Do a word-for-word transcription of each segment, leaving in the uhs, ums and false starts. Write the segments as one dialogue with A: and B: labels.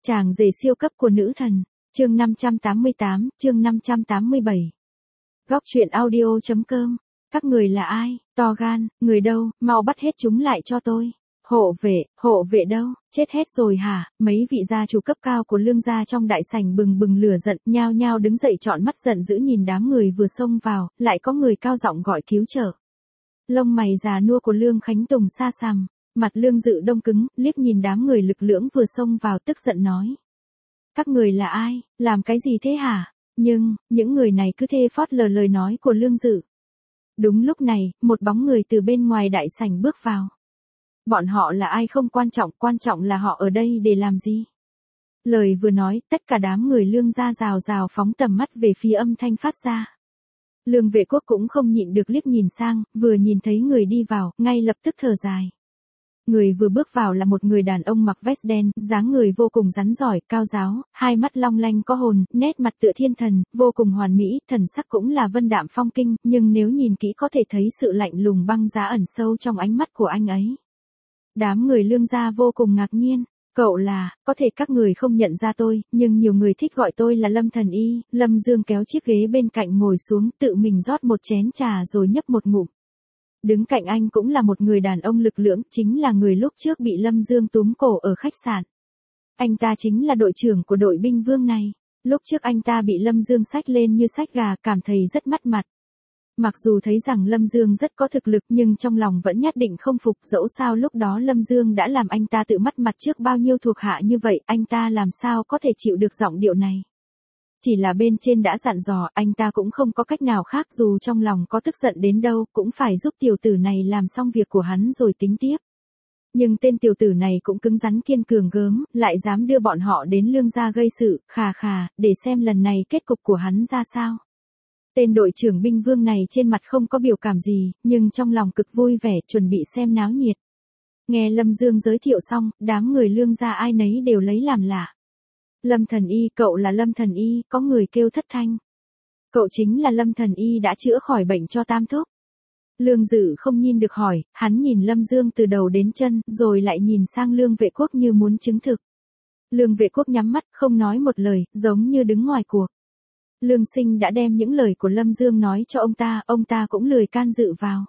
A: Chàng rể siêu cấp của nữ thần, chương năm trăm tám mươi tám, chương năm trăm tám mươi bảy. Góc truyện audio chấm com. Các người là ai, to gan, người đâu, mau bắt hết chúng lại cho tôi. Hộ vệ, hộ vệ đâu, chết hết rồi hả? Mấy vị gia chủ cấp cao của Lương gia trong đại sảnh bừng bừng lửa giận, nhao nhao đứng dậy trọn mắt giận dữ nhìn đám người vừa xông vào, lại có người cao giọng gọi cứu trợ. Lông mày già nua của Lương Khánh Tùng xa sầm, mặt Lương Dự đông cứng, liếc nhìn đám người lực lưỡng vừa xông vào tức giận nói. Các người là ai, làm cái gì thế hả? Nhưng, những người này cứ thê phót lờ lời nói của Lương Dự. Đúng lúc này, một bóng người từ bên ngoài đại sảnh bước vào. Bọn họ là ai không quan trọng, quan trọng là họ ở đây để làm gì? Lời vừa nói, tất cả đám người Lương gia rào rào phóng tầm mắt về phía âm thanh phát ra. Lương Vệ Quốc cũng không nhịn được liếc nhìn sang, vừa nhìn thấy người đi vào, ngay lập tức thở dài. Người vừa bước vào là một người đàn ông mặc vest đen, dáng người vô cùng rắn giỏi, cao ráo, hai mắt long lanh có hồn, nét mặt tựa thiên thần, vô cùng hoàn mỹ, thần sắc cũng là vân đạm phong kinh, nhưng nếu nhìn kỹ có thể thấy sự lạnh lùng băng giá ẩn sâu trong ánh mắt của anh ấy. Đám người Lương gia vô cùng ngạc nhiên. Cậu là, có thể các người không nhận ra tôi, nhưng nhiều người thích gọi tôi là Lâm Thần Y. Lâm Dương kéo chiếc ghế bên cạnh ngồi xuống, tự mình rót một chén trà rồi nhấp một ngụm. Đứng cạnh anh cũng là một người đàn ông lực lưỡng, chính là người lúc trước bị Lâm Dương túm cổ ở khách sạn. Anh ta chính là đội trưởng của đội binh vương này. Lúc trước anh ta bị Lâm Dương xách lên như xách gà, cảm thấy rất mất mặt. Mặc dù thấy rằng Lâm Dương rất có thực lực nhưng trong lòng vẫn nhất định không phục, dẫu sao lúc đó Lâm Dương đã làm anh ta tự mất mặt trước bao nhiêu thuộc hạ như vậy, anh ta làm sao có thể chịu được giọng điệu này. Chỉ là bên trên đã dặn dò, anh ta cũng không có cách nào khác, dù trong lòng có tức giận đến đâu, cũng phải giúp tiểu tử này làm xong việc của hắn rồi tính tiếp. Nhưng tên tiểu tử này cũng cứng rắn kiên cường gớm, lại dám đưa bọn họ đến Lương gia gây sự, khà khà, để xem lần này kết cục của hắn ra sao. Tên đội trưởng binh vương này trên mặt không có biểu cảm gì, nhưng trong lòng cực vui vẻ, chuẩn bị xem náo nhiệt. Nghe Lâm Dương giới thiệu xong, đám người Lương gia ai nấy đều lấy làm lạ. Lâm Thần Y, cậu là Lâm Thần Y, có người kêu thất thanh. Cậu chính là Lâm Thần Y đã chữa khỏi bệnh cho Tam Thúc. Lương Dự không nhìn được hỏi, hắn nhìn Lâm Dương từ đầu đến chân, rồi lại nhìn sang Lương Vệ Quốc như muốn chứng thực. Lương Vệ Quốc nhắm mắt, không nói một lời, giống như đứng ngoài cuộc. Lương Sinh đã đem những lời của Lâm Dương nói cho ông ta, ông ta cũng lười can dự vào.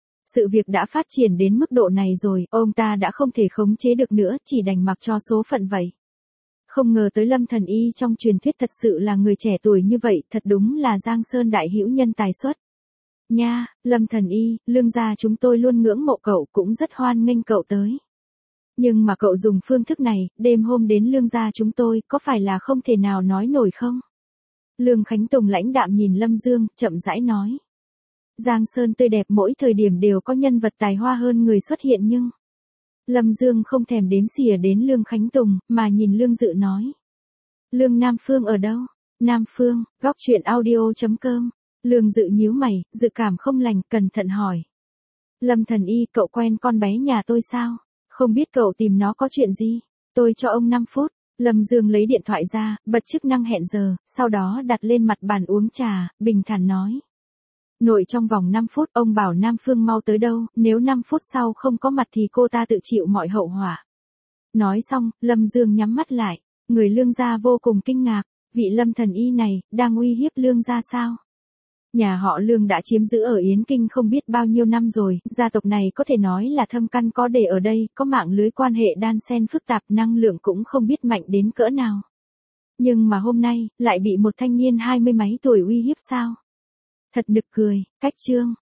A: Sự việc đã phát triển đến mức độ này rồi, ông ta đã không thể khống chế được nữa, chỉ đành mặc cho số phận vậy. Không ngờ tới Lâm Thần Y trong truyền thuyết thật sự là người trẻ tuổi như vậy, thật đúng là Giang Sơn đại hữu nhân tài xuất. Nha, Lâm Thần Y, Lương gia chúng tôi luôn ngưỡng mộ cậu, cũng rất hoan nghênh cậu tới. Nhưng mà cậu dùng phương thức này, đêm hôm đến Lương gia chúng tôi, có phải là không thể nào nói nổi không? Lương Khánh Tùng lãnh đạm nhìn Lâm Dương, chậm rãi nói. Giang Sơn tươi đẹp mỗi thời điểm đều có nhân vật tài hoa hơn người xuất hiện nhưng... Lâm Dương không thèm đếm xỉa đến Lương Khánh Tùng, mà nhìn Lương Dự nói. Lương Nam Phương ở đâu? Nam Phương, góc truyện audio chấm com. Lương Dự nhíu mày, dự cảm không lành, cẩn thận hỏi. Lâm Thần Y, cậu quen con bé nhà tôi sao? Không biết cậu tìm nó có chuyện gì? Tôi cho ông năm phút. Lâm Dương lấy điện thoại ra, bật chức năng hẹn giờ, sau đó đặt lên mặt bàn uống trà, bình thản nói. Nội trong vòng năm phút, ông bảo Nam Phương mau tới đâu, nếu năm phút sau không có mặt thì cô ta tự chịu mọi hậu họa. Nói xong, Lâm Dương nhắm mắt lại, người Lương gia vô cùng kinh ngạc, vị Lâm Thần Y này, đang uy hiếp Lương gia sao? Nhà họ Lương đã chiếm giữ ở Yến Kinh không biết bao nhiêu năm rồi, gia tộc này có thể nói là thâm căn có để ở đây, có mạng lưới quan hệ đan xen phức tạp, năng lượng cũng không biết mạnh đến cỡ nào. Nhưng mà hôm nay, lại bị một thanh niên hai mươi mấy tuổi uy hiếp sao? Thật nực cười, cách chương.